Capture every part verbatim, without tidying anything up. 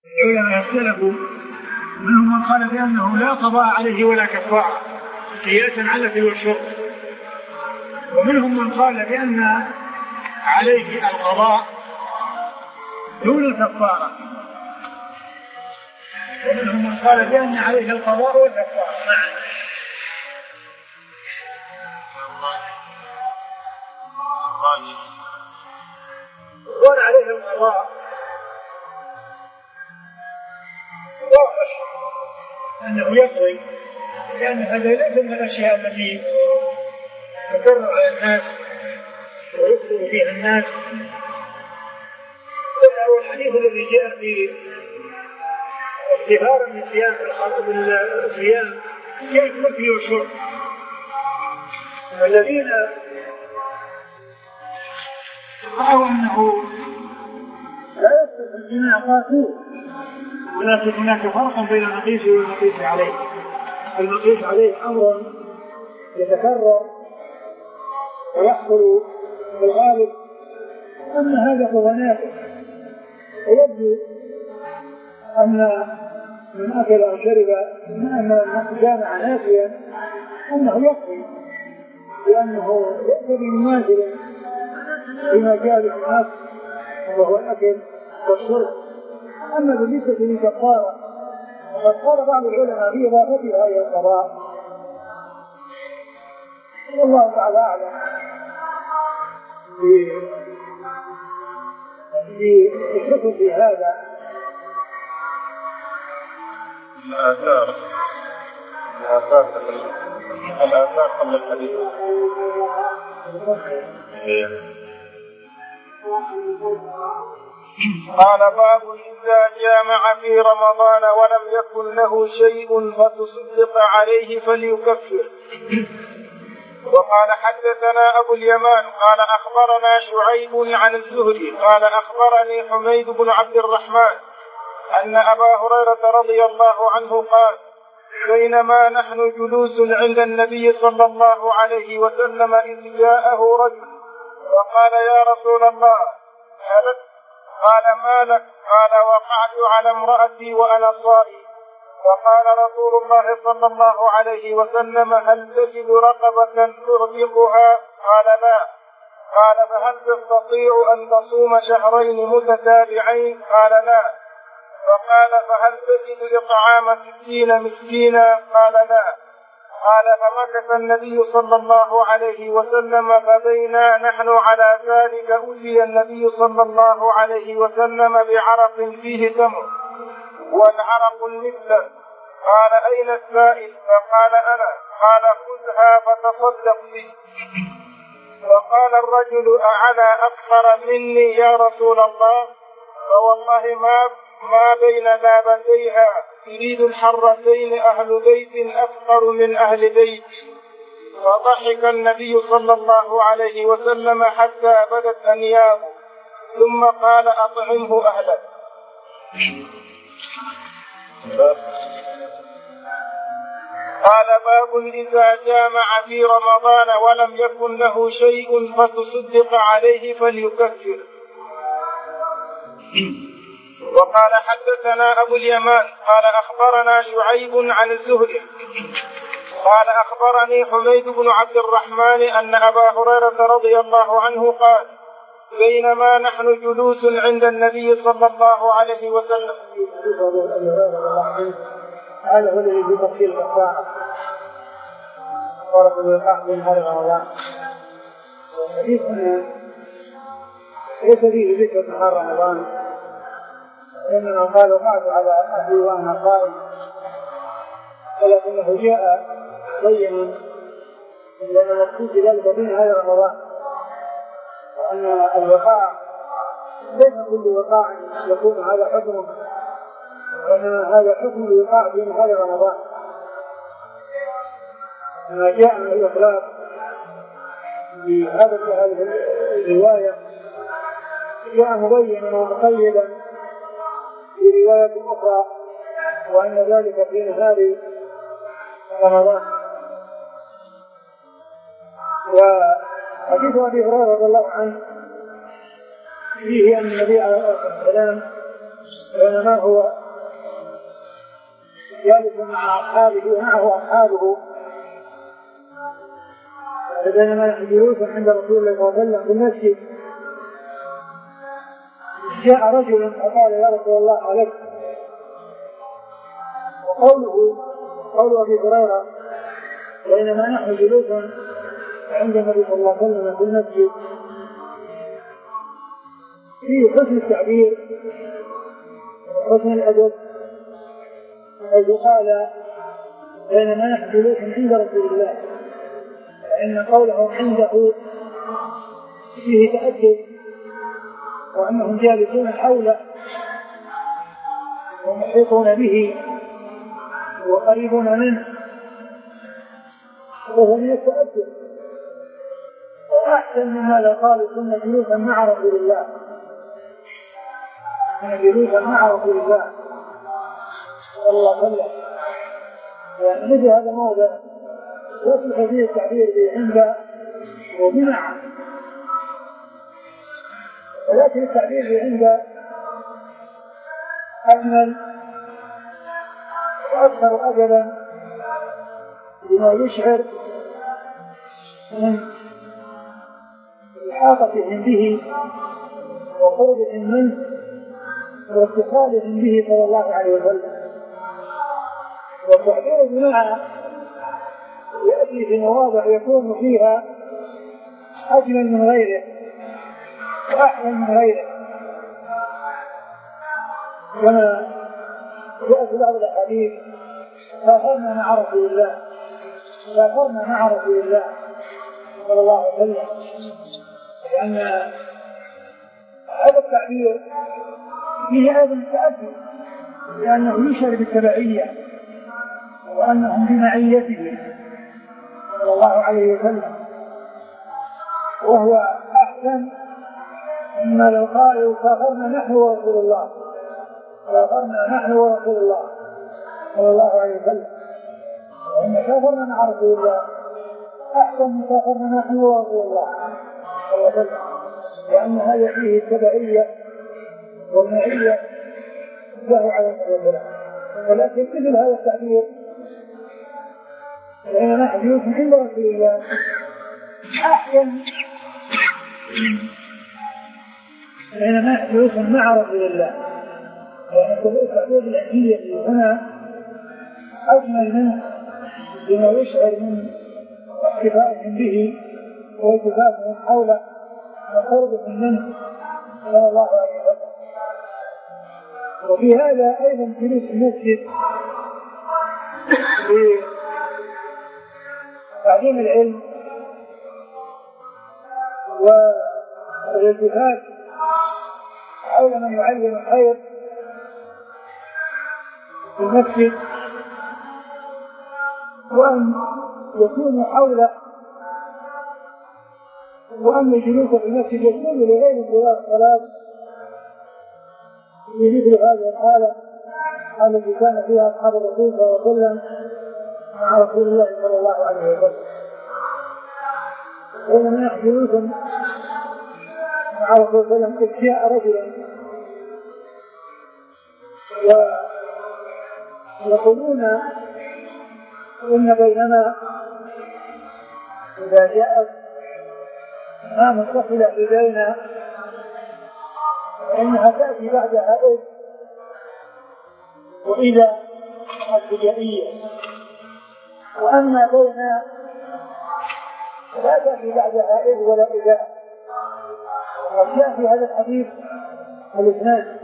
العلماء اختلفوا، منهم من قال بأنه لا قضاء عليه ولا كفارة قياسا على الأكل والشرب، ومنهم من قال بأن عليه القضاء دون الكفارة، ومنهم من قال بأن عليه القضاء والكفارة معا. قال عليه القضاء واضح أنه يقضي، لأن هذا ليس من الأشياء التي تضر على الناس ويخطئ فيها الناس. والحديث الذي جاء في اظهار النسيان في الخاطب الصيام كيف نفي وشرب، الذين رأوا أنه لا يصح الجماع قاتوه، ولكن هناك فرق بين المقيس والمقيس عليه. المقيس عليه أمر يتكرر ويحصل في الغالب، أن هذا هو نافع، ويبدو أن من أكل أو شرب من جامع نافيا أنه يقضي، لأنه ليس بمنازل فيما جاء به الناس وهو الأكل والشرب. أما بالنسبة للكفارة فقد قال بعض العلماء في إضافتها إلى القضاء، والله تعالى أعلم بالحكم في هذا. الآثار الآثار الآثار قبل الحديث. قال باب إذا جامع في رمضان ولم يكن له شيء فتصدق عليه فليكفر. وقال حدثنا أبو اليمان قال أخبرنا شعيب عن الزهري قال أخبرني حميد بن عبد الرحمن أن أبا هريرة رضي الله عنه قال بينما نحن جلوس عند النبي صلى الله عليه وسلم إذ جاءه رجل وقال يا رسول الله هلك؟ قال ما لك؟ قال وقعت على امرأتي وأنا صائم. وقال رسول الله صلى الله عليه وسلم هل تجد رقبة تعتقها؟ قال لا. قال فهل تستطيع أن تصوم شهرين متتابعين؟ قال لا. فقال فهل تجد إطعام ستين مسكينا؟ قال لا. قال فمكث النبي صلى الله عليه وسلم فبينا نحن على ذلك أتي النبي صلى الله عليه وسلم بعرق فيه تمر والعرق المثل. قال أين السائل؟ فقال أنا. قال خذها فتصدق به. وقال الرجل أعلى أكثر مني يا رسول الله؟ فوالله ما ما بين لابتيها يريد الحرتين أهل بيت أفقر من أهل بيت. فضحك النبي صلى الله عليه وسلم حتى بدت أنيابه ثم قال أطعمه أهلك. قال باب إذا جامع في رمضان ولم يكن له شيء فتصدق عليه فليكفر. وقال حدثنا أبو اليمان قال أخبرنا شعيب عن الزهري قال أخبرني حميد بن عبد الرحمن أن أبا هريرة رضي الله عنه قال بينما نحن جلوس عند النبي صلى الله عليه وسلم. هذا هو الذي في تفصيل الكفارة ورد الوقاع من هذا رمضان. والحديث ليس فيه ذكر نهار رمضان، إنما قال وقعت على أهلي وأنا قائم، ولكنه جاء بينا لأن المقصود ذلك بين هذا رمضان، وأن الوقاع ليس كل وقاع يكون هذا حكمه، وإنما هذا حكم الوقاع بين هذا رمضان. ما جاء من الإخلاق بهذا هذه الرواية جاء مبينا ومقيدا في رواية أخرى، وأن ذلك في نهار رمضان. وحديث أبي هريرة رضي الله عنه فيه أن النبي عليه الصلاة والسلام بينما هو جالس مع أصحابه ومعه أصحابه، بينما نحن جلوس عند رسول الله صلى الله عليه وسلم في المسجد جاء رجل فقال يا رسول الله عليك. وقوله قول أبي هريرة بينما نحن جلوس عند النبي صلى الله عليه وسلم في المسجد فيه حسن التعبير وحسن الأدب، حيث قال بينما نحن جلوس عند رسول الله، فإن قوله عنده فيه تأدب، وأنهم جالسون حوله ومحيطون به وقريبون منه، وهو من التأدب. وأحسن مما لو قالوا كنا جلوسا مع رسول الله، كنا جلوسا مع رسول الله صلى الله عليه وسلم، يعني مثل هذا الموضع يصلح فيه التعبير بعند وبمع، ولكن التعبير بعند أجمل وأكثر أجلا بما يشعر من إحاطتهم به وقربهم منه واتصالهم به صلى الله عليه وسلم. والتعبير بمع يأتي في مواضع يكون فيها أجمل من غيره وأحسن من غيره، كما جاء في بعض الأحاديث سافرنا مع رسول الله سافرنا مع رسول الله صلى الله عليه وسلم، لأن هذا التعبير فيه أيضا تأثر، لأنه يشعر بالتبعية وأنهم بمعيته صلى الله عليه وسلم، وهو أحسن مما لو قالوا سافرنا نحن ورسول الله سافرنا نحن ورسول الله صلى الله عليه وسلم. وإن سافرنا مع رسول الله أحسن من سافرنا نحن ورسول الله صلى الله عليه وسلم، لأن هذا فيه التبعية والمعية له على الرسول. ولكن مثل هذا التعبير لأن نحن جلوس عند رسول الله أحسن لأن نحن جلوس مع رسول الله، لأن التعبير بالعزية هنا أجمل منه بما يشعر من احتفائهم به والتفاتهم حوله وقربهم منه صلى الله عليه وسلم. وفي هذا أيضا جلوس المسجد تعليم العلم والالتفات حول من يعلم الخير في المسجد، وأن يكون حوله وأن الجلوس في المسجد يكون لغير انتظار الصلاة في مثل هذه الحالة التي كان فيها أصحاب الرسول صلى الله عليه وسلم مع رسول الله صلى الله عليه وسلم. ومن جلوس مع رسول الله صلى الله عليه وسلم إذ جاء رجلا ويقولون إن بيننا إذا جاءت ما متصلة إلينا فإنها تأتي بعدها إذ وإذا البدائية، وأما بيننا لا تأتي بعدها إذ ولا إذا. وجاء في هذا الحديث الاثنان،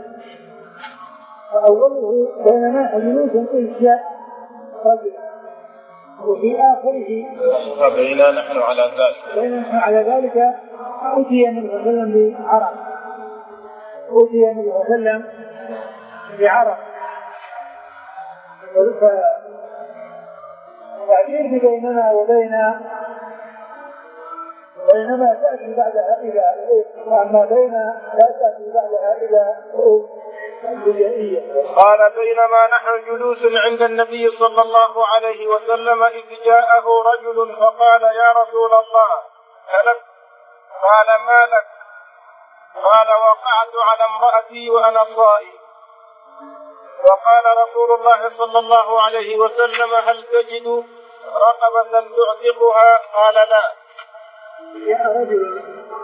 فأوله بينما جلوس إذ جاء رجل، وفي آخره بيننا نحن على ذلك بيننا نحن على ذلك أتي النبي صلى الله عليه وسلم بعرق أتي النبي صلى الله عليه وسلم بعرق. فالتعبير بيننا وبين بينما تأتي بعدها إلى وأما بين لا تأتي بعدها إلى البدائية. قال بينما نحن جلوس عند النبي صلى الله عليه وسلم إذ جاءه رجل فقال يا رسول الله هلكت. قال ما لك؟ قال وقعت على امرأتي وأنا صائم. وقال رسول الله صلى الله عليه وسلم هل تجد رقبة تعتقها؟ قال لا. جاء رجل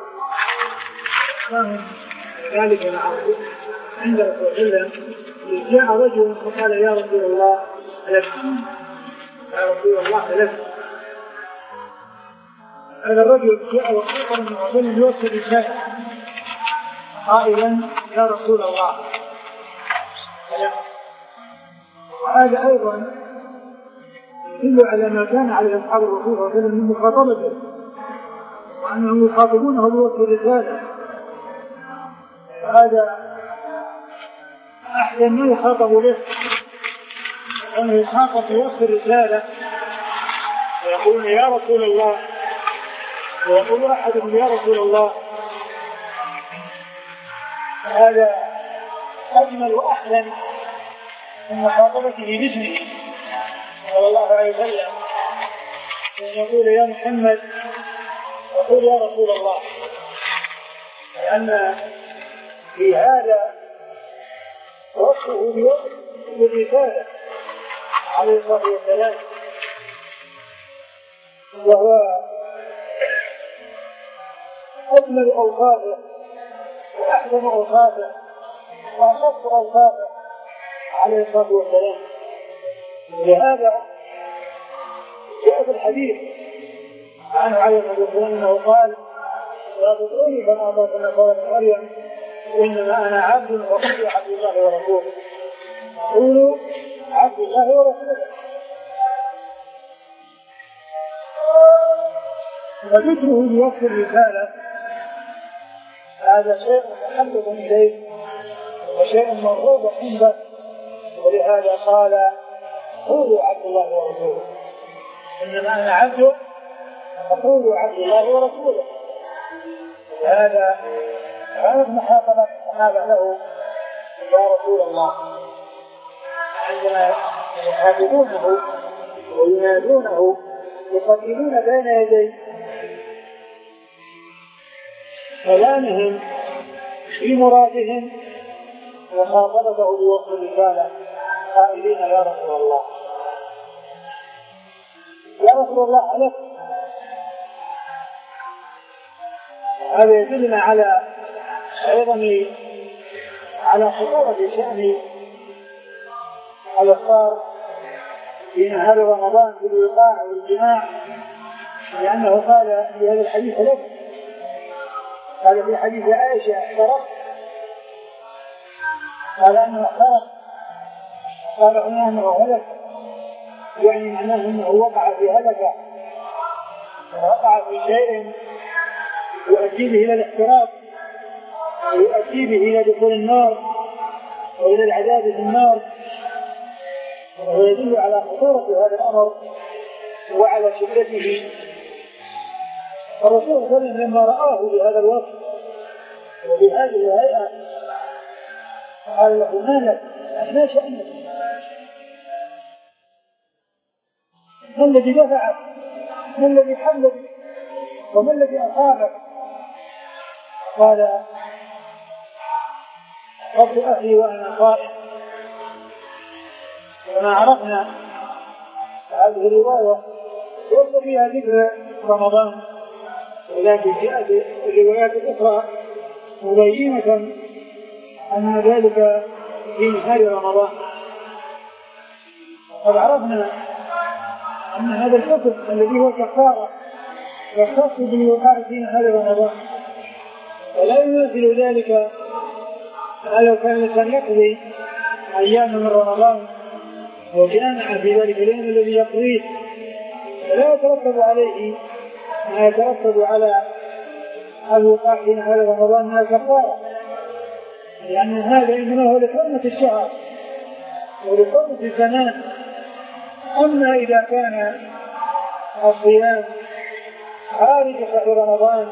فهم ذلك العرض عند رسول الله، جاء رجل فقال يا رسول الله لك يا رسول الله لك. هذا الرجل جاء وقال من رسول يوصل الشيء قائلا يا رسول الله. وهذا أيضا يدل على ما كان عليه أصحاب الرسول صلى الله عليه وسلم من مخاطبته، وأنهم يخاطبونه بوصف الرسالة. هذا أحسن ما يخاطب به، أنه يخاطب بوصف الرسالة ويقول يا رسول الله، ويقول أحدهم يا رسول الله. هذا أجمل وأحسن من مخاطبته باسمه صلى الله عليه وسلم، أن يقول يا محمد وقل يا رسول الله، لأن في هذا وصفه بالرسالة عليه الصلاة والسلام، وهو أجمل أوصافه وأحسن أوصافه وأخص أوصافه عليه الصلاة والسلام. ولهذا جاء في الحديث عنه عليه الصلاة والسلام أنه قال لا تطروني كما أطرت النصارى مريم، إنما أنا عبد وقولوا عبد الله ورسوله، قولوا عبد الله ورسوله. وذكره بوصف الرسالة هذا شيء محبب إليه وشيء مرغوب عنده، ولهذا قال قولوا عبد الله ورسوله، إنما أنا عبد فقولوا عبد الله ورسوله. هذا عرف محاطبة الصحابة له يا رسول الله عندما يحاطبونه وينادونه يقدمون بين يدي كلامهم في مرادهم وخاطبته بوصف الرسالة قائلين يا رسول الله. يا رسول الله عليك. هذا يدلنا على أيضا على خطورة شأن الإفطار في نهار رمضان بالوقاع والجماع، لأنه قال في هذا الحديث لك، قال في حديث عائشة احترق، قال أنه احترق، قال هنا أنه هلك، يعني معناه أنه وقع في هلكة، وقع في شيء يؤدي به إلى الاحتراق ويؤدي به إلى دخول النار وإلى العذاب في النار. ويدل على خطورة هذا الأمر وعلى شدته. الرسول صلى الله عليه وسلم لما رآه بهذا الوصف وبهذه الهيئة قال له ما لك؟ ما شأنك؟ ما الذي دفعك؟ ما الذي حملك؟ وما الذي أصابك؟ قال رب أهلي وأنا صائم. وما عرفنا هذه الرواية ليس فيها ذكر رمضان، ولكن جاءت الروايات الأخرى مبينة أن ذلك في نهار رمضان. وقد عرفنا أن هذا الحكم الذي هو كفارة يختص بالوقاع في نهار رمضان، ولا يمثل ذلك ما لو كان الإنسان يقضي أيام من رمضان وجامع في ذلك اليوم الذي يقضيه، فلا يترتب عليه ما يترتب على الوقاع في نهار رمضان من الكفارة، لأن هذا إنما هو لحرمة الشهر ولحرمة الزمان. أما إذا كان الصيام خارج شهر رمضان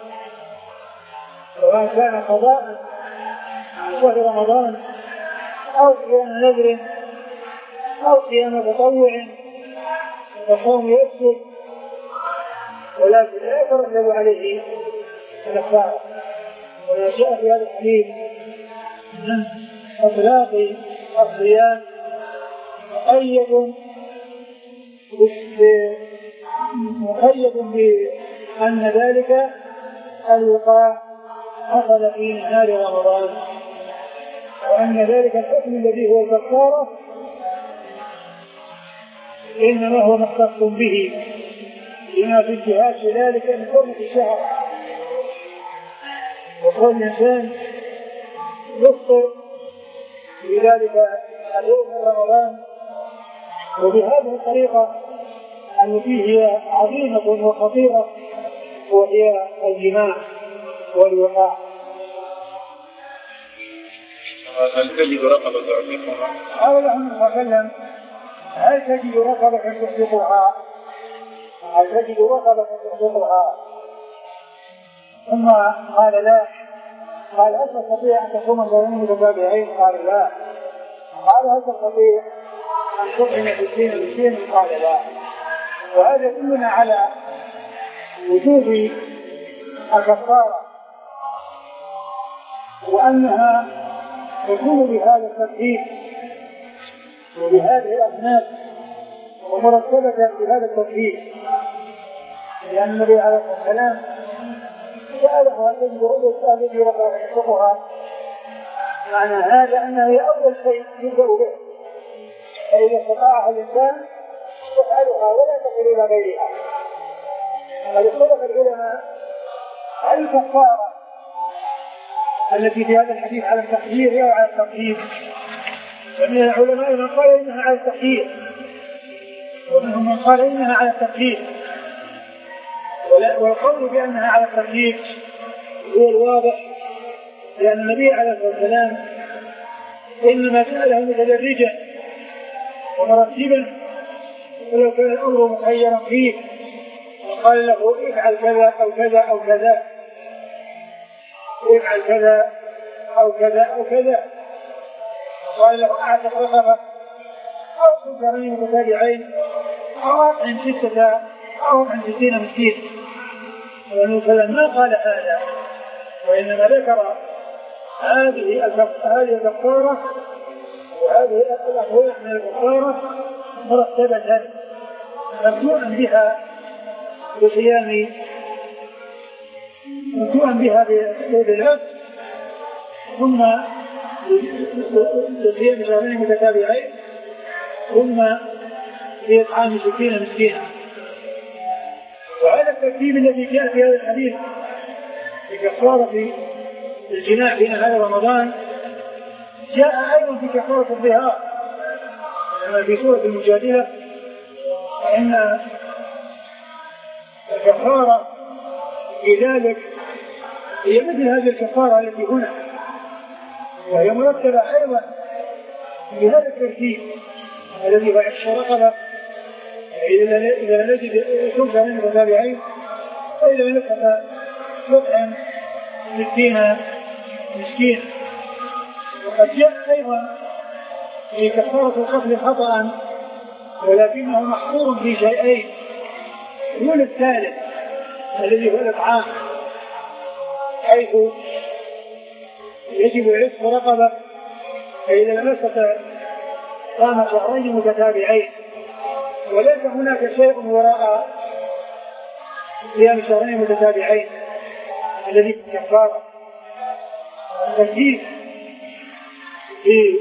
سواء كان قضاء عن شهر رمضان أو صيام نذر أو صيام تطوع فالصوم يؤثر، ولكن لا يترتب عليه كفارة. وما جاء في هذا الحديث من إطلاق الصيام مقيد مقيد بأن ذلك الوقاع حصل في نهار رمضان، وأن ذلك الحكم الذي هو الكفارة إنما هو مختص به لما في الجهاد في ذلك من حرمة الشهر، وكل إنسان يفطر في ذلك اليوم من رمضان. وبهذه الطريقة التي هي عظيمة وخطيرة وهي الجماع والوقاع. هل تجد رقبة تعتقها؟ قال له النبي صلى الله عليه وسلم: هل تجد رقبة تعتقها؟ هل تجد رقبة تعتقها؟ ثم قال: لا. قال: هل تستطيع أن تصوم يومين متتابعين؟ قال: لا. قال: هل تستطيع أن تطعم ستين مسكينا؟ قال: لا. وهذا يدلنا على وجوب الكفارة، وأنها تكون بهذا الترتيب وبهذه الأصناف ومرتبة بهذا الترتيب، لأن النبي عليه الصلاة والسلام سأله: هل تجد رقبة التي رقبة يحققها؟ معنى هذا أنه هي أول شيء يبدأ به، فإذا استطاع الإنسان يفعلها ولا تقل إلى غيرها. قد اختلف العلماء هل الكفارة التي في هذا الحديث على التخيير أو على التقييد؟ فمن العلماء من قال إنها على التخيير، ومنهم من قال إنها على التقييد، والقول بأنها على التقييد هو الواضح، لأن النبي عليه الصلاة والسلام إنما سأله متدرجا ومرتبا، ولو كان الأمر مخيرا فيه وقال له: افعل كذا أو كذا أو كذا، افعل كذا أو كذا أو كذا، قال له: أعتق رقبة أو صم شهرين متتابعين أو أطعم ستة أو أطعم ستين مسكين. والنبي صلى الله عليه وسلم ما قال هذا، وإنما ذكر هذه الكفارة وهذه الأنواع من الكفارة مرتبة مبدوءا بها بصيام مبدوءا بها بالعد، ثم بصيام شهرين متتابعين، ثم بإطعام ستين مسكينا. وهذا الترتيب الذي جاء في هذا الحديث بكفارة الجناح في نهار رمضان جاء أيضا في كفارة الظهار، كما في سورة المجادلة، فإن الكفارة في ذلك هي مثل هذه الكفارة التي هنا، وهي مرتبة أيضا بهذا الترتيب الذي هو عشق رقبة إذا نجد صم شهرين متتابعين، فإذا نفق يطعم ستين مسكين. وقد جاء أيضا في كفارة القتل خطأ، ولكنه محصور في شيئين: الأول الثالث الذي هو الإطعام، حيث يجب عتق رقبة، فإذا لم يستطع قام شهرين متتابعين، وليس هناك شيء وراء صيام شهرين متتابعين الذي في كفارة. الترتيب في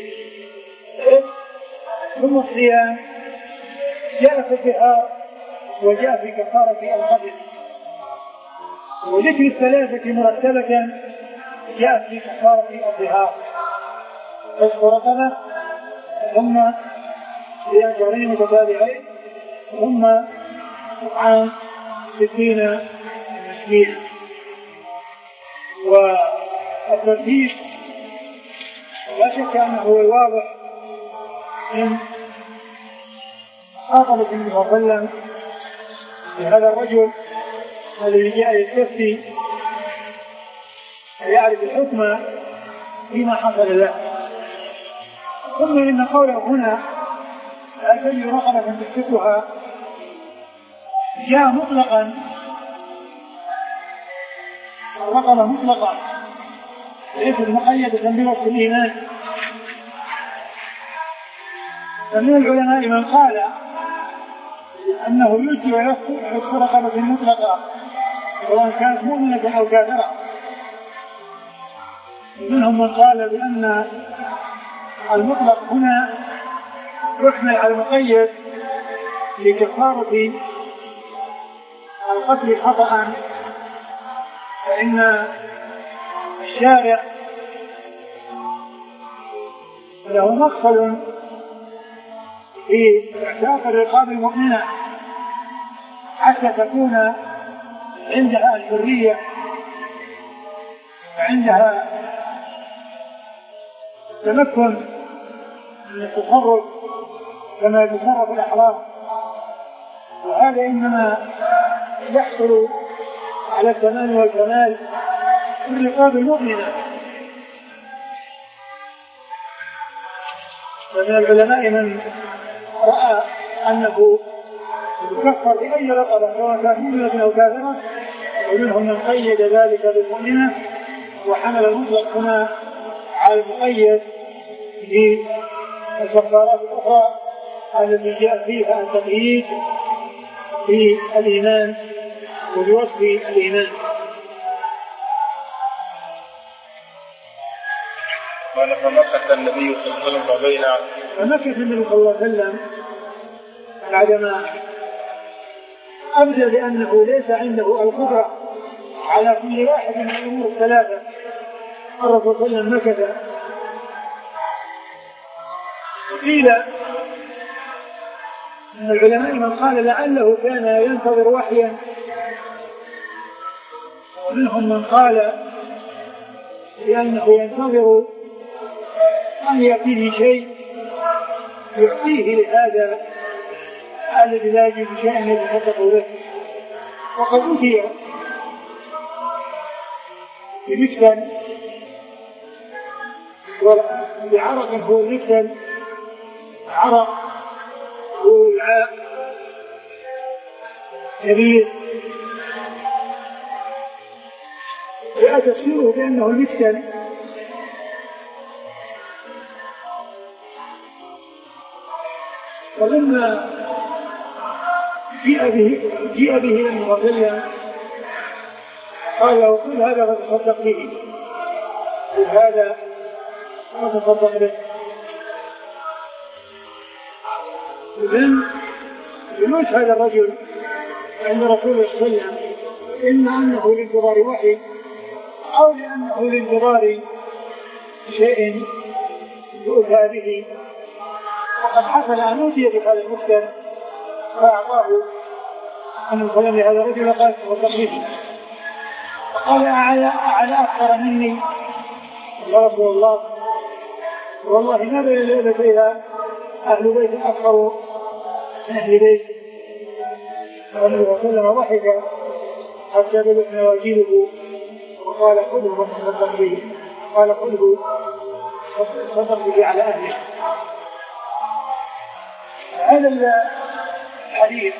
ثم الصيام جاء في الظهار وجاء في كفارة القتل، وذكر الثلاثة مرتبة جاء في كفارة الظهار: عتق رقبة، ثم صيام شهرين متتابعين، ثم إطعام ستين مسكينا. والترتيب لا شك أنه هو الواضح من خاطبة النبي صلى الله عليه وسلم بهذا الرجل الذي جاء يستفتي ويعرف الحكم فيما حصل له. ثم إن قوله هنا: هل تجد رقبة تمسكها؟ جاء مطلقا، الرقبة مطلقة ليست مقيدة بوصف الإيمان، فمن العلماء من قال أنه يجزي ويحط رقبة مطلقة سواء كانت مؤمنة أو كافرة. منهم من قال بأن المطلق هنا يحمل على المقيد لكفارة القتل خطأ، فإن الشارع له مقصد في اعتاق الرقاب المؤمنة حتى تكون عندها الحرية وعندها تمكن من التصرف كما يتصرف الأحرار، وهذا إنما يحصل على التمام والكمال في الرقاب المؤمنة. ومن العلماء من رأى أنه يكفر بأي رقبة سواء كانت مؤمنة أو كافرة، ومنهم من قيد ذلك بالمؤمنة وحمل المطلق هنا على المقيد بالكفارات الأخرى التي جاء فيها التقييد في الإيمان وبوصف الإيمان. قال فمكث النبي صلى الله عليه وسلم بين فمكث النبي صلى الله عليه وسلم بعدما أبدى بأنه ليس عنده القدرة على كل واحد من الأمور الثلاثة. الرسول صلى الله عليه وسلم مكث. قيل من العلماء من قال لعله كان ينتظر وحيا، ومنهم من قال لأنه ينتظر أن يأتيه شيء يعطيه لهذا الذي لا يجد شيئا يتصدق به. وقد أتي بمكتل بعرق هو المكتل، عرق ووعاء كبير جاء تفسيره بأنه المكتل، فلما جاء به جاء به لما صلى قال له قل هذا فتصدق به، قل هذا فتصدق به. إذن جلوس هذا الرجل عند رسول الله صلى الله عليه وسلم إما أنه لانتظار وحي أو لأنه لانتظار شيء يؤتى به، وقد حصل أن أوتي بهذا المكتل فأعطاه أن الكلام لهذا الرجل وقال تصدق به، فقال أعلى أكثر مني يا رسول الله، والله ما بين ليلتيها أهل بيت أكثر من أهل بيت. والنبي صلى الله عليه وسلم ضحك حتى بدت نواجذه وقال خذه وتصدق به، قال خذه وتصدق به على أهله. هذا الحديث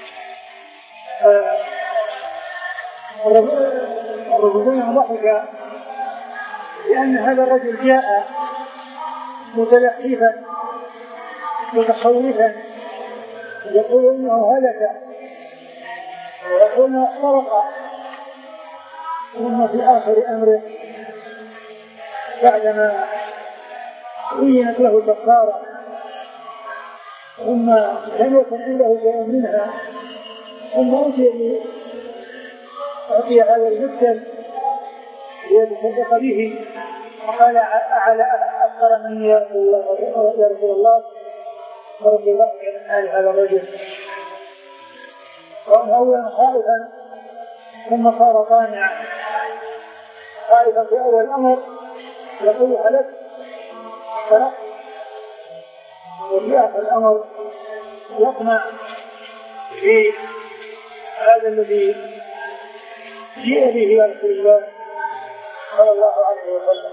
الرجل ضحك لأن هذا الرجل جاء متلحفا متخوفا يقول إنه هلك ويقول إنه احترق، ثم في آخر أمره بعدما بينت له الكفارة ثم لم يكن عنده شيء منها ثم أتي أعطي هذا المكتل ليتصدق به، وقال أعلى أكثر مني يا رسول الله يا رسول الله فرضي الله عن حال هذا الرجل. وأن أولا خائفا ثم صار طامعا، خائفا في أول الأمر يقول هلك فرق، وفي آخر الأمر يطمع في هذا الذي جاء به يا رسول الله صلى الله عليه وسلم.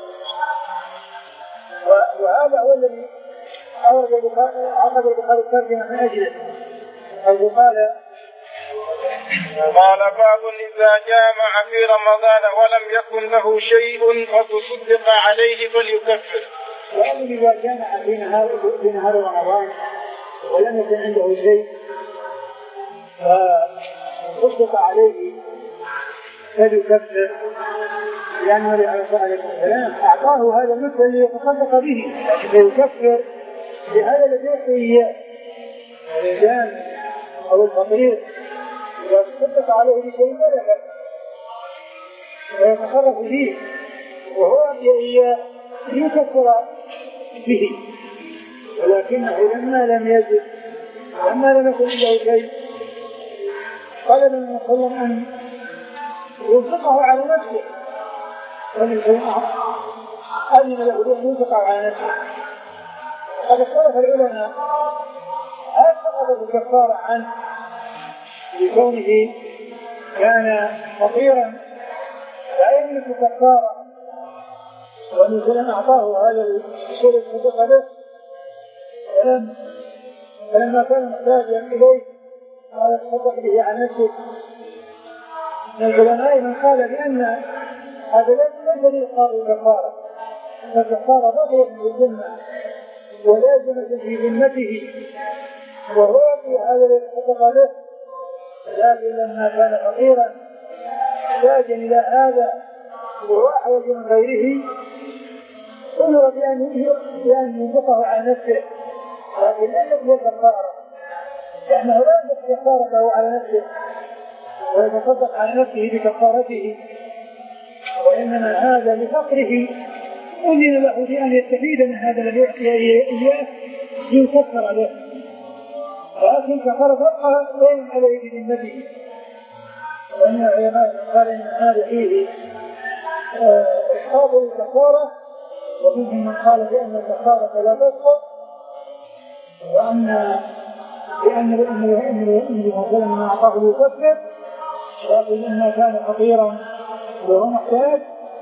وهذا هو الذي أخذ البخاري الترجمة من أجله، حيث قال قال باب إذا جامع في رمضان ولم يكن له شيء فتصدق عليه فليكفر. وأن إذا جامع في نهار في نهار رمضان ولم يكن عنده شيء فصدق عليه فليكفر، لأن النبي عليه الصلاة والسلام أعطاه هذا المثل ليتصدق به، فيكفر بهذا الذي يعطي إياه الإنسان أو الفقير. إذا تصدق عليه بشيء ملكا فيتصرف فيه وهو يعطي إياه ليكفر به، ولكنه لما لم يجد لما لم يكن عنده شيء طلب النبي صلى الله عليه وسلم أن ينفقه على نفسه، أذن له أن ينفقه على نفسه. وقد اختلف العلماء هل سقطت الكفارة عنه لكونه كان فقيرا لا يملك كفارة والنبي صلى الله عليه وسلم أعطاه هذا الشيء الصدقة له فلما كان محتاجا إليه قال تصدق به عن نفسه. من العلماء من قال بأن هذا ليس لإسقاط الكفارة، فالكفارة بقيت في الذمة ولازمة في ذمته وهو في هذا الذي صدق له، لكن لما كان فقيرا محتاجا إلى هذا وهو أحوج من غيره أمر بأن ينفقه عن نفسه، لكن لم يكن كفارة، لأنه لا يملك كفارته على نفسه ويتصدق على نفسه بكفارته، وإنما هذا لفقره أذن له بأن يستفيد من هذا الذي يعطي إياه ليكفر له، ولكن كفارة تبقى بين عليه بذمته. وإن العلماء قال إن هذا فيه إسقاط الكفارة، ومنهم من قال بأن الكفارة لا تسقط، وأن لأن النبي مثلا أعطاه ليكفر، لكن لما كان فقيرا وهو محتاج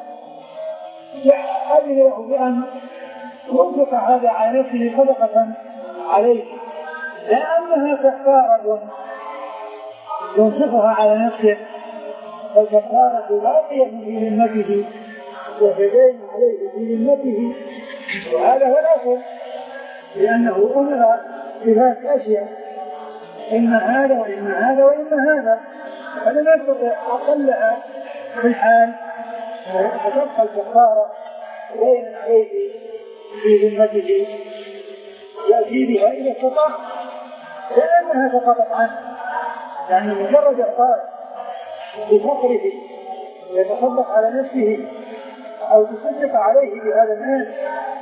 أذن له بأن ينفق هذا على نفسه صدقة عليه، لأنها كفارة ينفقها على نفسه، فالكفارة باقية في ذمته وفدين عليه في ذمته، وهذا هو الأصل، لأنه أمر بثلاث أشياء، إما هذا وإما هذا وإما هذا، فلم يستطع أقلها في الحال، فتبقى الكفارة بين عليه في ذمته يأتي بها إذا استطاع، لأنها سقطت عنه، لأن مجرد إعطاء بفقره يتصدق على نفسه أو تصدق عليه بهذا المال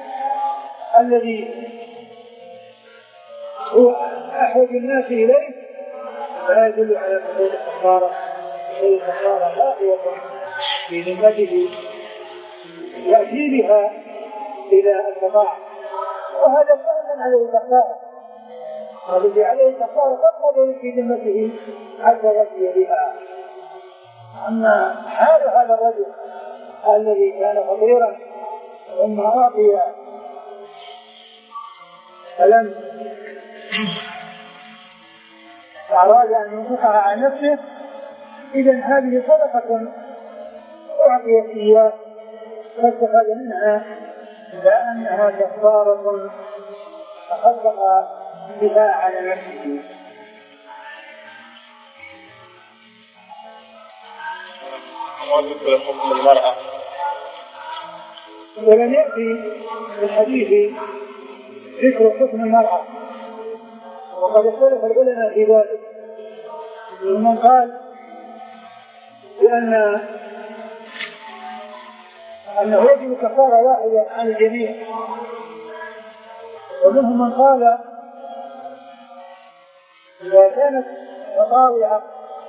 الذي هو أحوج الناس إليه، لا يدل على حصول الكفارة، حصول الكفارة باقية في ذمته يأتي بها إلى استطاع، وهذا فعلا عليه كفارة، والذي عليه كفارة تبقى في ذمته حتى يأتي بها. أما حال هذا الرجل الذي كان فقيرا ثم أعطي فلم أراد أن ينفقها عن نفسه، إذن هذه صدقة أعطيت إياه فاستفاد منها لأنها كفارة تصدق بها على نفسه. حكم المرأة ولم يأتي في الحديث ذكر حكم المرأة، وقد اختلف العلماء في ذلك، ومن قال بأن أنه يجب كفارة واحدة عن الجميع، ومنهم من قال إذا كانت مطاوعة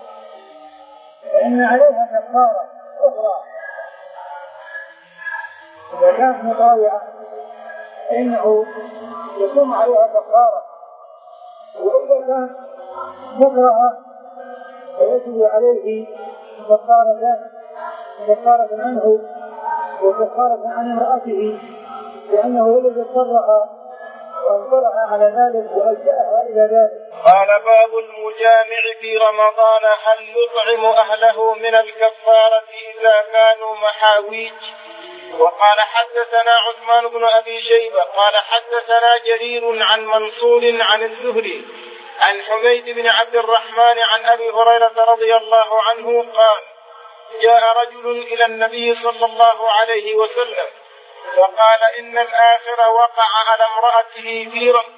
فإن عليها كفارة أخرى، إذا كانت مطاوعة فإنه يكون عليها كفارة، وإذا كان مكرهة فيجب عليه كفارتان، كفارة عنه وكفارة عن امرأته، لأنه هو الذي اضطرها وانطلع على ذلك وألجأها إلى ذلك. قال باب المجامع في رمضان هل يطعم أهله من الكفارة إذا كانوا محاويج؟ وقال حدثنا عثمان بن أبي شيبة قال حدثنا جرير عن منصور عن الزهري عن حميد بن عبد الرحمن عن أبي هريرة رضي الله عنه قال جاء رجل إلى النبي صلى الله عليه وسلم فقال إن الآخر وقع على امرأته في رم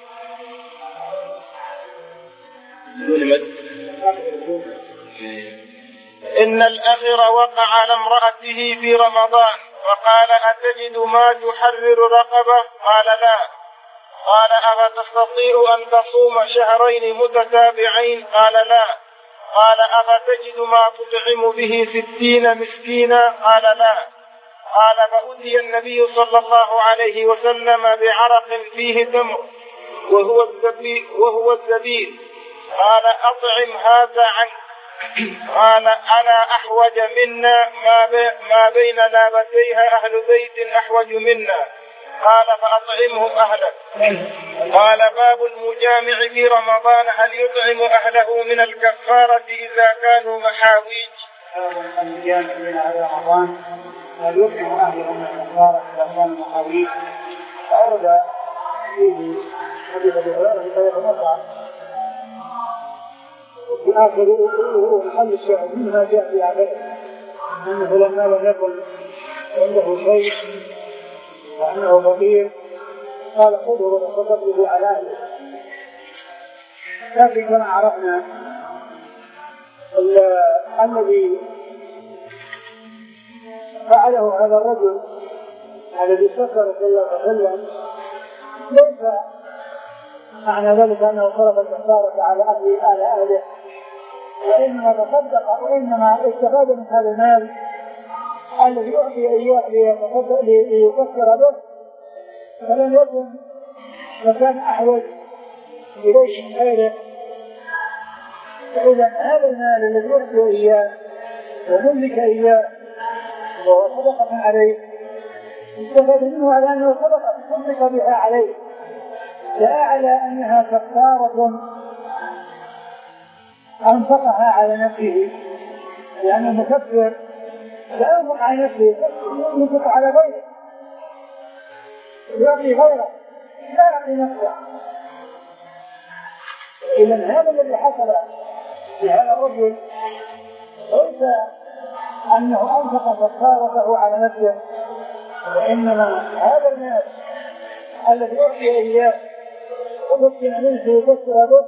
إن الآخر وقع على امرأته في رمضان فقال أتجد ما تحرر رقبة؟ قال لا. قال أفتستطيع أن تصوم شهرين متتابعين؟ قال لا. قال أفتجد ما تطعم به ستين مسكينا؟ قال لا. قال فأتي النبي صلى الله عليه وسلم بعرق فيه تمر وهو الزبيب, وهو الزبيب. قال أطعم هذا عنك. قال أنا أحوج منا ما, بي ما بين لابتيها أهل بيت أحوج منا. قال فأطعمهم أهلك. قال باب المجامع في رمضان هل يطعم أهله من الكفارة إذا كانوا محاويج؟ المجامع في رمضان هل يطعم أهله من الكفارة إذا كانوا محاويج؟ فأرد فيه حديث أبي هريرة بطريقة مطعم في آخر محل الشاهد منها جاء في عباده أنه لما لم يكن عنده شيء وأنه فقير قال خذه وتصدقه على أهله. لكن كما عرفنا الذي فعله هذا الرجل الذي سكر صلى الله عليه وسلم ليس معنى ذلك أنه صرف الكفارة على أهله على أهله وإنما تصدق وإنما استفاد من هذا المال الذي أعطي إياه ليكفر به فلم يكن مكان أحوج إليه من غيره. فإذا هذا المال الذي أعطي إياه وملك إياه وهو صدقة عليه استفاد منه على أنه صدقة تصدق بها عليه لا على أنها كفارة أنفقها على نفسه، لأن المكفر لا ينفق على نفسه ينفق على غيره يعطي غيره لا يعطي نفسه. إذن هذا الذي حصل لهذا الرجل ليس أنه أنفق كفارته على نفسه وإنما هذا المال الذي أعطي إياه وممكن منه يكسر به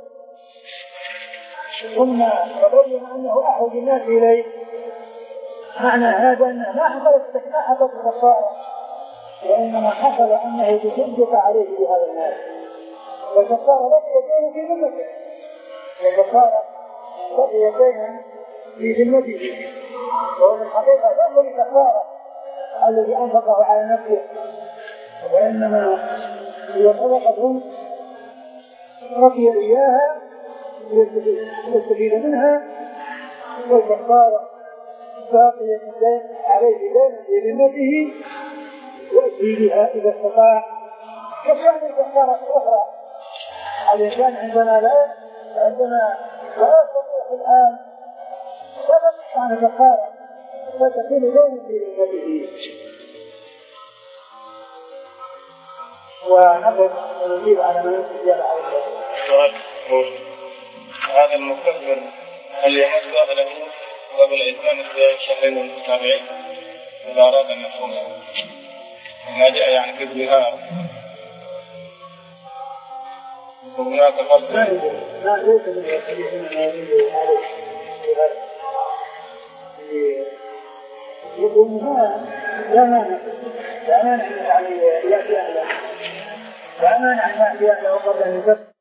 ثم تبين أنه أحوج الناس إليه. معنى هذا أنه ما حصلت ما حصلت الكفارة وإنما حصل أنه تصدق عليه بهذا المال والكفارة لا يدين في ذمته والكفارة لا يدين في ذمته وهو الحقيقة لا الكفارة الذي أنفقه على نفسه وإنما هي صدقة رضي إياها يستفيد منها والكفارة باقية عليه دين في ذمته يأتي بها إذا استطاع. وكان الكفارة الأخرى الإنسان عندنا لا عندنا لا يستطيع الآن سبب عن الكفارة فتكون دين في ذمته. ونقف ونجيب على ما يمكن زيادة على السؤال. هذا المكفر هل يمس أهله قبل إتمام الشهرين المتتابعين إذا أراد أن يصوم؟ ما جاء يعني في الظهار وهناك فرق. لا لا ليس من الحديث من هذا يقول ما لا مانع لا مانع يعني يأتي أهله لا مانع أن يأتي أهله قبل أن يكفر.